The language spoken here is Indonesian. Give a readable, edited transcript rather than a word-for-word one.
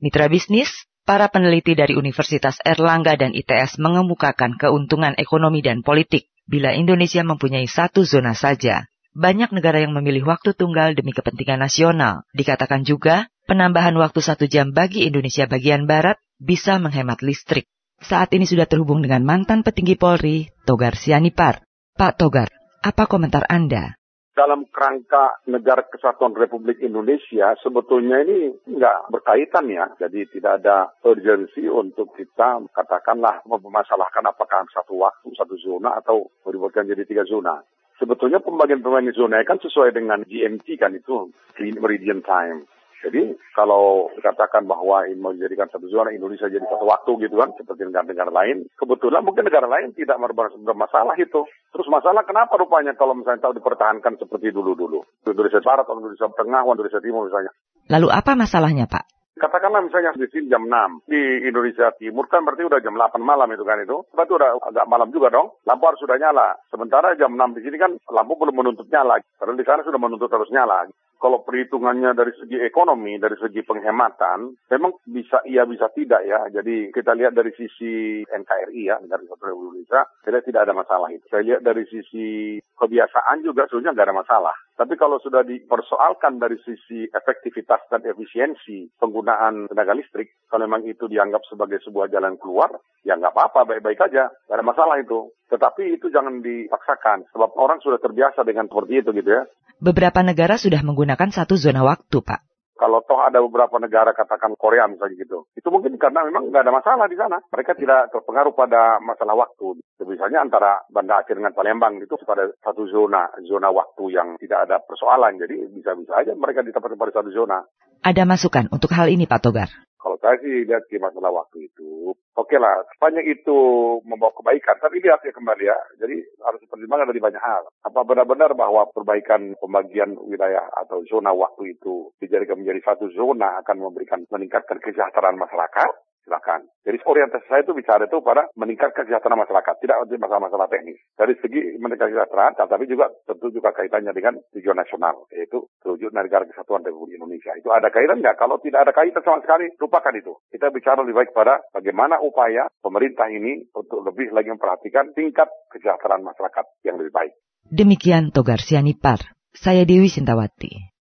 Mitra bisnis, para peneliti dari Universitas Airlangga dan ITS mengemukakan keuntungan ekonomi dan politik bila Indonesia mempunyai satu zona saja. Banyak negara yang memilih waktu tunggal demi kepentingan nasional. Dikatakan juga, penambahan waktu 1 jam bagi Indonesia bagian Barat bisa menghemat listrik. Saat ini sudah terhubung dengan mantan petinggi Polri, Togar Sianipar. Pak Togar, apa komentar Anda? Dalam kerangka Negara Kesatuan Republik Indonesia, sebetulnya ini nggak berkaitan ya. Jadi tidak ada urgensi untuk kita katakanlah mempermasalahkan apakah satu waktu, satu zona atau dibuatkan jadi 3 zona. Sebetulnya pembagian zona kan sesuai dengan GMT kan itu, Greenwich Meridian Time. Jadi kalau dikatakan bahwa ini menjadikan satu zona Indonesia jadi satu waktu gitu kan, seperti negara-negara lain, kebetulan mungkin negara lain tidak bermasalah itu. Terus masalah kenapa rupanya kalau misalnya tahu dipertahankan seperti dulu-dulu. Indonesia Barat, Indonesia Tengah, Indonesia Timur misalnya. Lalu apa masalahnya, Pak? Katakanlah misalnya di sini jam 6, di Indonesia Timur kan berarti udah jam 8 malam itu kan itu. Berarti udah agak malam juga dong, lampu harus sudah nyala. Sementara jam 6 di sini kan lampu belum menuntut nyala, padahal di sana sudah menuntut harus nyala. Kalau perhitungannya dari segi ekonomi, dari segi penghematan, memang bisa iya bisa tidak ya. Jadi kita lihat dari sisi NKRI ya, Negara Kesatuan Republik Indonesia, saya lihat tidak ada masalah itu. Saya lihat dari sisi kebiasaan juga sebenarnya nggak ada masalah. Tapi kalau sudah dipersoalkan dari sisi efektivitas dan efisiensi penggunaan tenaga listrik, kalau memang itu dianggap sebagai sebuah jalan keluar, ya nggak apa-apa, baik-baik aja, nggak ada masalah itu. Tetapi itu jangan dipaksakan, sebab orang sudah terbiasa dengan seperti itu gitu ya. Beberapa negara sudah menggunakan satu zona waktu, Pak. Kalau toh ada beberapa negara, katakan Korea misalnya gitu, itu mungkin karena memang nggak ada masalah di sana. Mereka tidak terpengaruh pada masalah waktu. Misalnya antara Banda Aceh dengan Palembang itu pada satu zona waktu yang tidak ada persoalan. Jadi bisa-bisa aja mereka ditempatkan pada satu zona. Ada masukan untuk hal ini, Pak Togar? Kalau saya sih lihat di masalah waktu itu, oke lah, sepanjang itu membawa kebaikan. Tapi lihat ya kembali ya, jadi harus dipertimbangkan dari banyak hal. Apa benar-benar bahwa perbaikan pembagian wilayah atau zona waktu itu dijadikan menjadi satu zona akan meningkatkan kesejahteraan masyarakat? Silakan. Jadi orientasi saya itu bicara itu pada meningkatkan kesejahteraan masyarakat, tidak untuk masalah-masalah teknis. Dari segi meningkatkan kesejahteraan, tapi juga tentu juga kaitannya dengan tujuan nasional, yaitu tujuan Negara Kesatuan Republik Indonesia. Itu ada kaitan nggak? Kalau tidak ada kaitan sama sekali, lupakan itu. Kita bicara lebih baik pada bagaimana upaya pemerintah ini untuk lebih lagi memperhatikan tingkat kesejahteraan masyarakat yang lebih baik. Demikian Togar Sianipar. Saya Dewi Sintawati.